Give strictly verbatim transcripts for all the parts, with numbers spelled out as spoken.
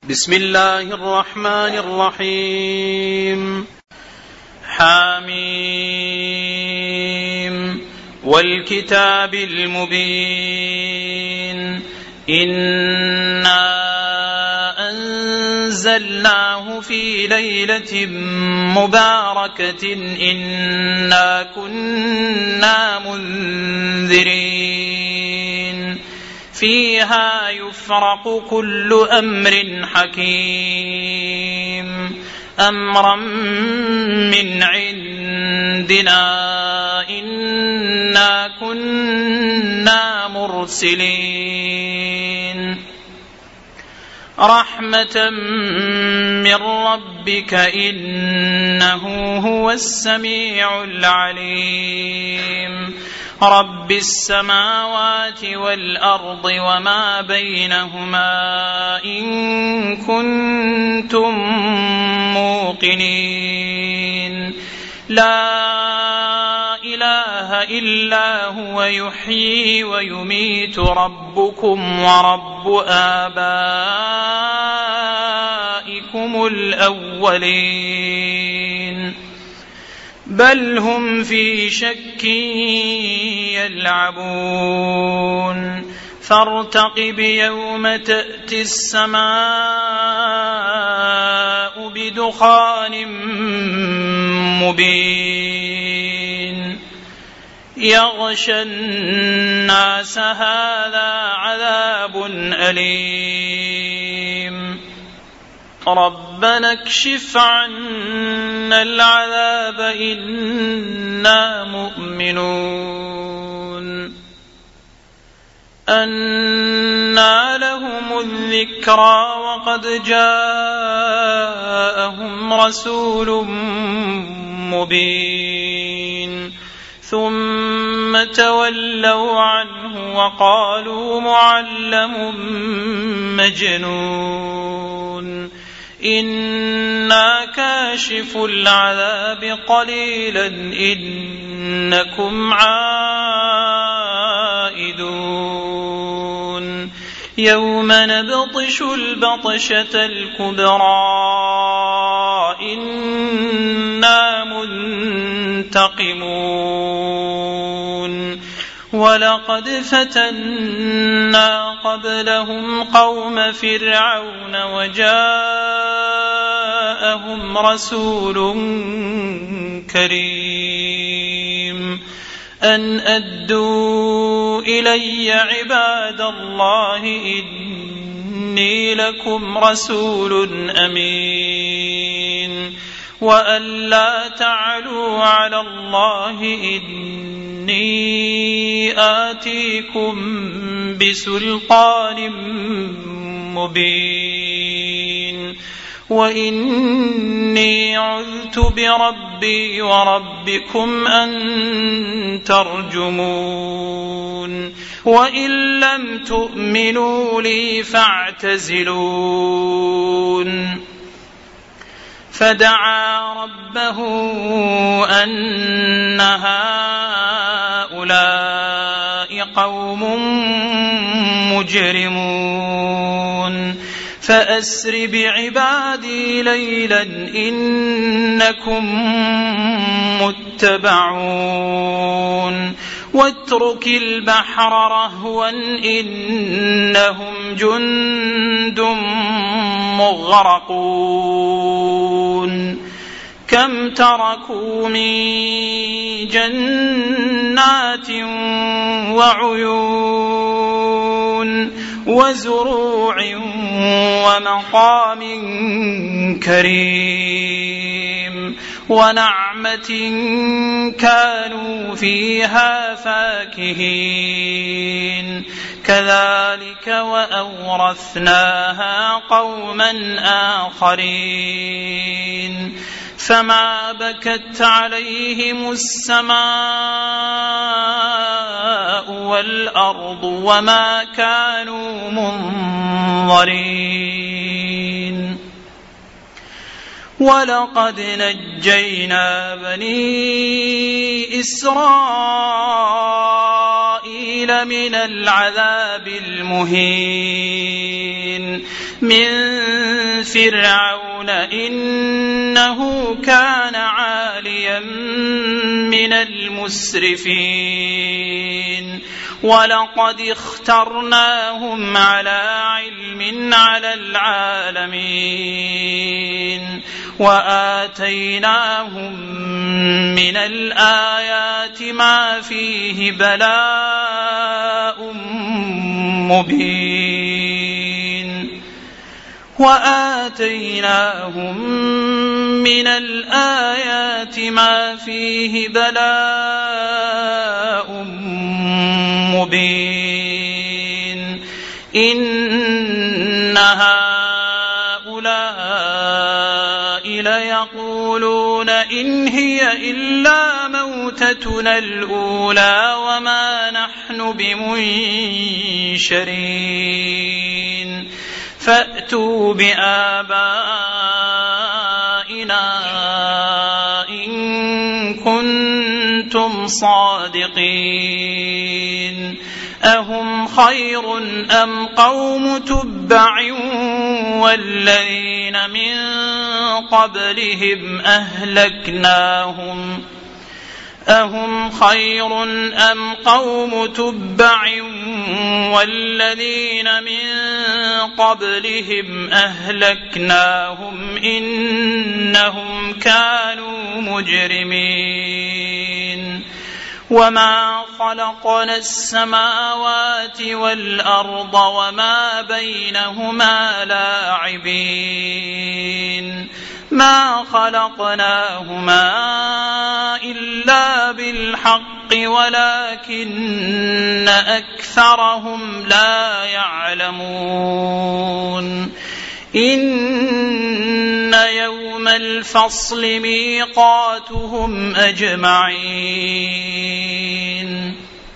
بسم الله الرحمن الرحيم. حميم والكتاب المبين إنا أنزلناه في ليلة مباركة إنا كنا منذرين فيها يفرق كل أمر حكيم أمرا من عندنا إنا كنا مرسلين رحمة من ربك إنه هو السميع العليم رب السماوات والأرض وما بينهما إن كنتم موقنين لا إله إلا هو يحيي ويميت ربكم ورب آبائكم الأولين بل هم في شك يلعبون فارتقب يوم تأتي السماء بدخان مبين يغشى الناس هذا عذاب أليم ربنا اكشف عنا العذاب إنا مؤمنون أنى لهم الذكرى وقد جاءهم رسول مبين ثم تولوا عنه وقالوا معلم مجنون إنا كاشف العذاب قليلا إنكم عائدون يوم نبطش البطشة الكبرى إنا منتقمون ولقد فتنا قبلهم قوم فرعون وجاءهم رسول كريم أن أدوا إلي عباد الله إني لكم رسول أمين وأن لا تعلوا على الله إني آتيكم بسلطان مبين وإني عذت بربي وربكم أن ترجمون وإن لم تؤمنوا لي فاعتزلون فدعا ربه أن هؤلاء قوم مجرمون فأسر بعبادي ليلا إنكم متبعون واترك البحر رهوا إنهم جند مغرقون كم تركوا من جنات وعيون وزروع ومقام كريم ونعمة كانوا فيها فاكهين كذلك وأورثناها قوما آخرين فما بكت عليهم السماء والأرض وما كانوا منظرين ولقد نجينا بني إسرائيل من العذاب المهين من فرعون إنه كان عاليا من المسرفين ولقد اخترناهم على علم على العالمين وآتيناهم من الآيات ما فيه بلاء مبين وآتيناهم من الآيات ما فيه بلاء مبين إن هؤلاء ليقولون إن هي إلا موتتنا الأولى وما نحن بمنشرين فأتوا بآبائنا إن كنتم صادقين أهم خير أم قوم تبع والذين من قبلهم أهلكناهم أهم خير أم قوم تبع والذين من قبلهم أهلكناهم إنهم كانوا مجرمين وما خلقنا السماوات والأرض وما بينهما لاعبين ما خلقناهما إلا بالحق ولكن أكثرهم لا يعلمون إن يوم الفصل ميقاتهم أجمعين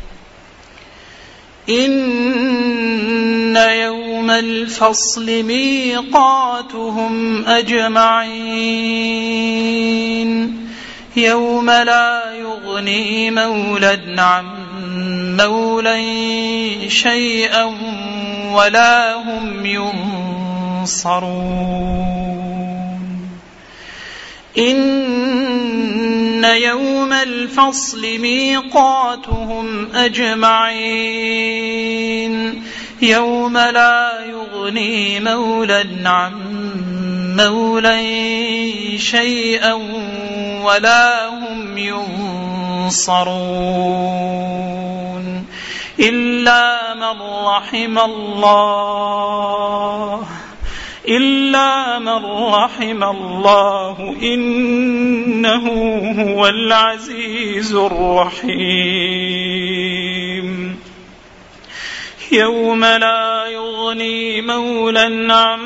إن يوم الفصل ميقاتهم أجمعين يوم لا يغني مولى عن مولى شيئا ولا هم ينصرون إن يوم الفصل ميقاتهم أجمعين يوم لا يغني مولى عن مولى شيئا ولا هم ينصرون إلا من رحم الله إلا من رحم الله إنه هو العزيز الرحيم يوم لا يغني مولى عن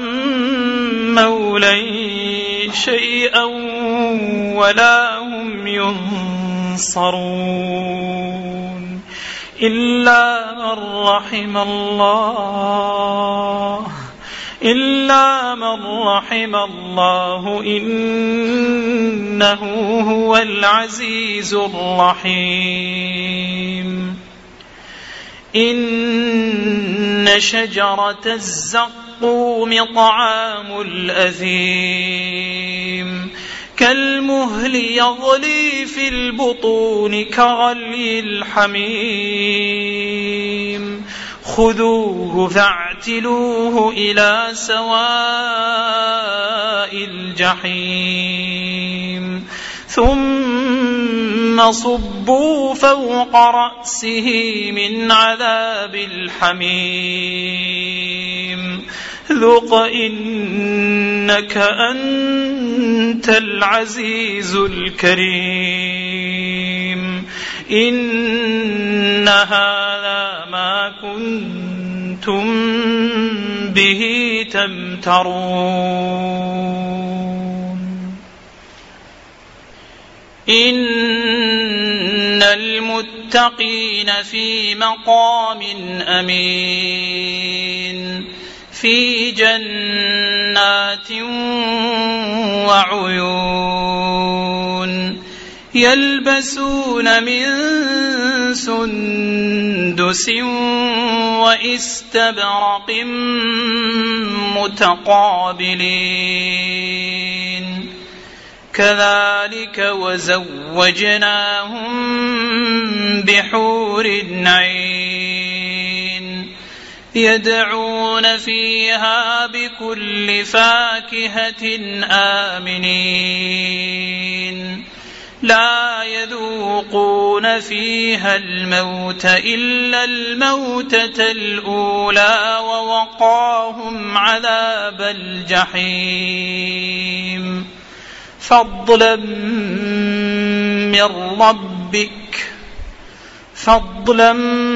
مولى شيئا ولا هم ينصرون إلا من رحم الله إلا من رحم الله إنه هو العزيز الرحيم إن شجرة الزقوم طعام الأثيم كالمهل يغلي في البطون كغلي الحميم خذوه فاعتلوه إلى سواء الجحيم ثم صبوا فوق رأسه من عذاب الحميم ذق إنك أنت العزيز الكريم إن هذا ما كنتم به تمترون إن المتقين في مقام أمين في جنات وعيون يلبسون من سندس وإستبرق متقابلين كذلك وزوجناهم بحور عين يدعون فيها بكل فاكهة آمنين لا يذوقون فيها الموت إلا الموتة الأولى ووقاهم عذاب الجحيم فضلا من ربك فضلا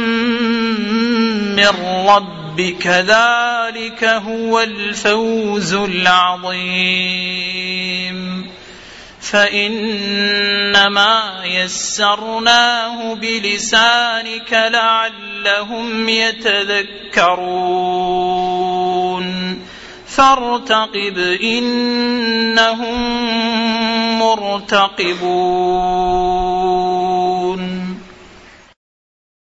من ربك ذلك هو الفوز العظيم فإنما يسرناه بلسانك لعلهم يتذكرون فارتقب إنهم مرتقبون.